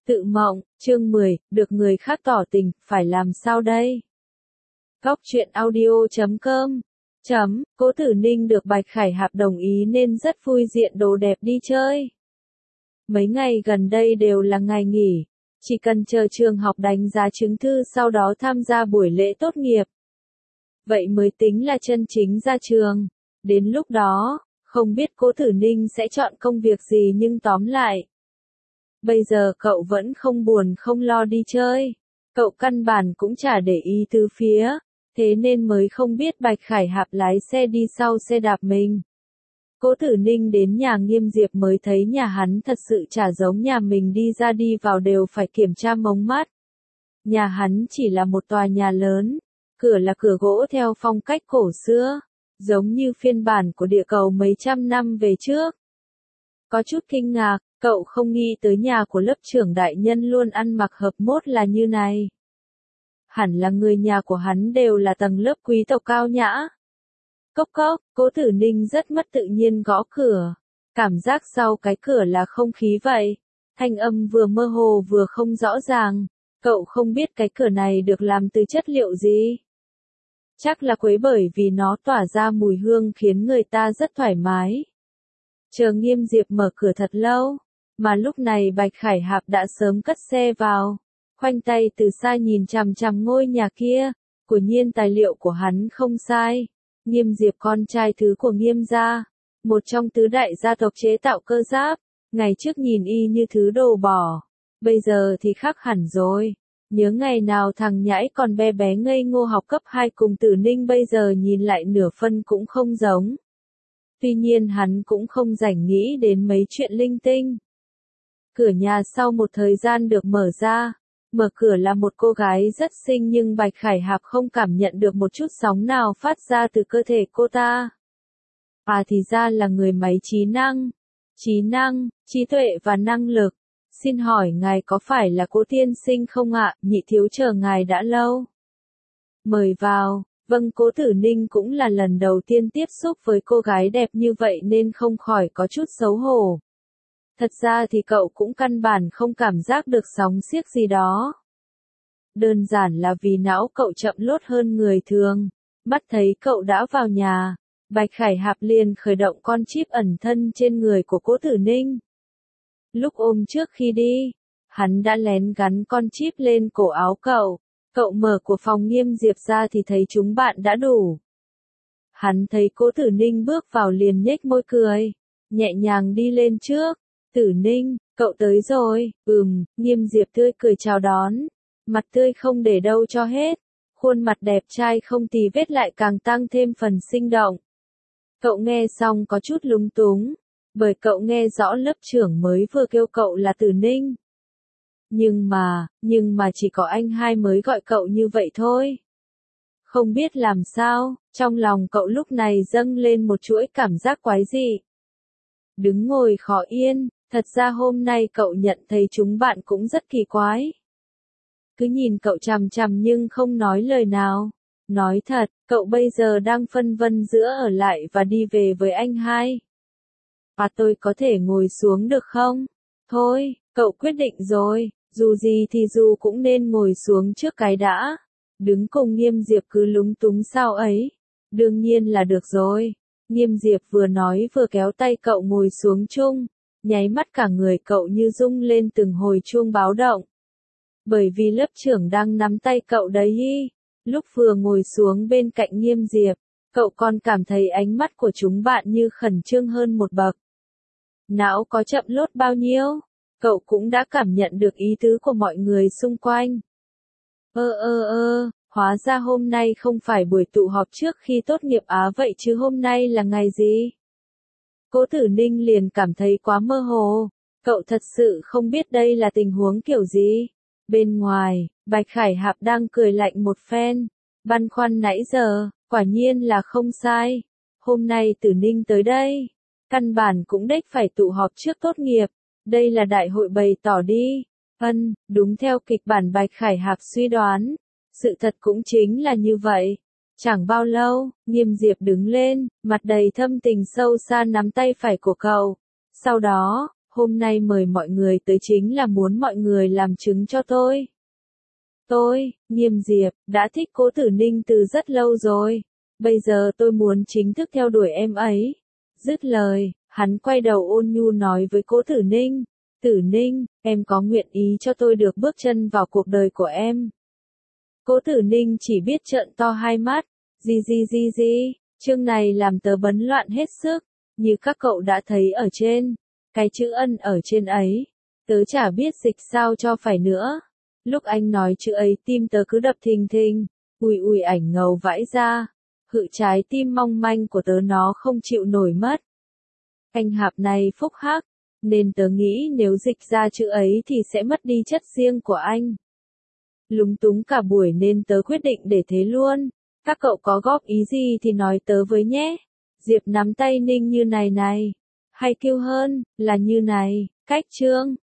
Tự mộng, chương 10, được người khác tỏ tình, phải làm sao đây? Góc truyện audio.com Cố Tử Ninh được Bạch Khải Hạp đồng ý nên rất vui diện đồ đẹp đi chơi. Mấy ngày gần đây đều là ngày nghỉ, chỉ cần chờ trường học đánh giá chứng thư sau đó tham gia buổi lễ tốt nghiệp. Vậy mới tính là chân chính ra trường. Đến lúc đó, không biết Cố Tử Ninh sẽ chọn công việc gì nhưng tóm lại. Bây giờ cậu vẫn không buồn không lo đi chơi. Cậu căn bản cũng chả để ý tứ phía, thế nên mới không biết Bạch Khải Hạp lái xe đi sau xe đạp mình. Cố Tử Ninh đến nhà Nghiêm Diệp mới thấy nhà hắn thật sự chả giống nhà mình, đi ra đi vào đều phải kiểm tra mống mắt. Nhà hắn chỉ là một tòa nhà lớn, cửa là cửa gỗ theo phong cách cổ xưa, giống như phiên bản của địa cầu mấy trăm năm về trước. Có chút kinh ngạc, cậu không nghĩ tới nhà của lớp trưởng đại nhân luôn ăn mặc hợp mốt là như này. Hẳn là người nhà của hắn đều là tầng lớp quý tộc cao nhã. Cốc cốc, Cố Tử Ninh rất mất tự nhiên gõ cửa. Cảm giác sau cái cửa là không khí vậy. Thanh âm vừa mơ hồ vừa không rõ ràng. Cậu không biết cái cửa này được làm từ chất liệu gì. Chắc là quế, bởi vì nó tỏa ra mùi hương khiến người ta rất thoải mái. Chờ Nghiêm Diệp mở cửa thật lâu, mà lúc này Bạch Khải Hạp đã sớm cất xe vào, khoanh tay từ xa nhìn chằm chằm ngôi nhà kia. Quả nhiên tài liệu của hắn không sai. Nghiêm Diệp con trai thứ của Nghiêm gia, một trong tứ đại gia tộc chế tạo cơ giáp, ngày trước nhìn y như thứ đồ bỏ, bây giờ thì khác hẳn rồi. Nhớ ngày nào thằng nhãi còn bé bé ngây ngô học cấp 2 cùng Tử Ninh, bây giờ nhìn lại nửa phân cũng không giống. Tuy nhiên hắn cũng không rảnh nghĩ đến mấy chuyện linh tinh. Cửa nhà sau một thời gian được mở ra. Mở cửa là một cô gái rất xinh, nhưng Bạch Khải Hạp không cảm nhận được một chút sóng nào phát ra từ cơ thể cô ta. À thì ra là người máy trí năng. Trí năng, trí tuệ và năng lực. Xin hỏi ngài có phải là Cố tiên sinh không ạ? Nhị thiếu chờ ngài đã lâu. Mời vào. Vâng, Cố Tử Ninh cũng là lần đầu tiên tiếp xúc với cô gái đẹp như vậy nên không khỏi có chút xấu hổ. Thật ra thì cậu cũng căn bản không cảm giác được sóng xiếc gì đó. Đơn giản là vì não cậu chậm lốt hơn người thường. Mắt thấy cậu đã vào nhà, Bạch Khải Hạp liền khởi động con chip ẩn thân trên người của Cố Tử Ninh. Lúc ôm trước khi đi, hắn đã lén gắn con chip lên cổ áo cậu. Cậu mở của phòng Nghiêm Diệp ra thì thấy chúng bạn đã đủ. Hắn thấy Cố Tử Ninh bước vào liền nhếch môi cười, nhẹ nhàng đi lên trước. Tử Ninh, cậu tới rồi. Nghiêm Diệp tươi cười chào đón, mặt tươi không để đâu cho hết. Khuôn mặt đẹp trai không tì vết lại càng tăng thêm phần sinh động. Cậu nghe xong có chút lúng túng, bởi cậu nghe rõ lớp trưởng mới vừa kêu cậu là Tử Ninh. Nhưng mà chỉ có anh hai mới gọi cậu như vậy thôi. Không biết làm sao, trong lòng cậu lúc này dâng lên một chuỗi cảm giác quái dị. Đứng ngồi khó yên, thật ra hôm nay cậu nhận thấy chúng bạn cũng rất kỳ quái. Cứ nhìn cậu chằm chằm nhưng không nói lời nào. Nói thật, cậu bây giờ đang phân vân giữa ở lại và đi về với anh hai. À, tôi có thể ngồi xuống được không? Thôi, cậu quyết định rồi, dù gì thì dù cũng nên ngồi xuống trước cái đã. Đứng cùng Nghiêm Diệp cứ lúng túng sao ấy. Đương nhiên là được rồi. Nghiêm Diệp vừa nói vừa kéo tay cậu ngồi xuống chung. Nháy mắt cả người cậu như rung lên từng hồi chuông báo động. Bởi vì lớp trưởng đang nắm tay cậu đấy ý. Lúc vừa ngồi xuống bên cạnh Nghiêm Diệp, cậu còn cảm thấy ánh mắt của chúng bạn như khẩn trương hơn một bậc. Não có chậm lốt bao nhiêu, cậu cũng đã cảm nhận được ý tứ của mọi người xung quanh. Hóa ra hôm nay không phải buổi tụ họp trước khi tốt nghiệp á, vậy chứ hôm nay là ngày gì? Cố Tử Ninh liền cảm thấy quá mơ hồ, cậu thật sự không biết đây là tình huống kiểu gì. Bên ngoài, Bạch Khải Hạp đang cười lạnh một phen, băn khoăn nãy giờ, quả nhiên là không sai. Hôm nay Tử Ninh tới đây, căn bản cũng đếch phải tụ họp trước tốt nghiệp, đây là đại hội bày tỏ đi. Đúng theo kịch bản Bạch Khải Hạp suy đoán, sự thật cũng chính là như vậy. Chẳng bao lâu, Nghiêm Diệp đứng lên, mặt đầy thâm tình sâu xa nắm tay phải của cậu. Sau đó, Hôm nay mời mọi người tới chính là muốn mọi người làm chứng cho tôi. Tôi, Nghiêm Diệp, đã thích Cố Tử Ninh từ rất lâu rồi. Bây giờ tôi muốn chính thức theo đuổi em ấy. Dứt lời, hắn quay đầu ôn nhu nói với Cố Tử Ninh. Tử Ninh, em có nguyện ý cho tôi được bước chân vào cuộc đời của em. Cố Tử Ninh chỉ biết trợn to hai mắt. Gì, chương này làm tớ bấn loạn hết sức. Như các cậu đã thấy ở trên. Cái chữ ân ở trên ấy. Tớ chả biết dịch sao cho phải nữa. Lúc anh nói chữ ấy tim tớ cứ đập thình thình. Ui ảnh ngầu vãi ra. Hự trái tim mong manh của tớ nó không chịu nổi mất. Anh Hạp này phúc hắc. Nên tớ nghĩ nếu dịch ra chữ ấy thì sẽ mất đi chất riêng của anh. Lúng túng cả buổi nên tớ quyết định để thế luôn. Các cậu có góp ý gì thì nói tớ với nhé. Diệp nắm tay Ninh như này. Hay kêu hơn, là như này, cách chương.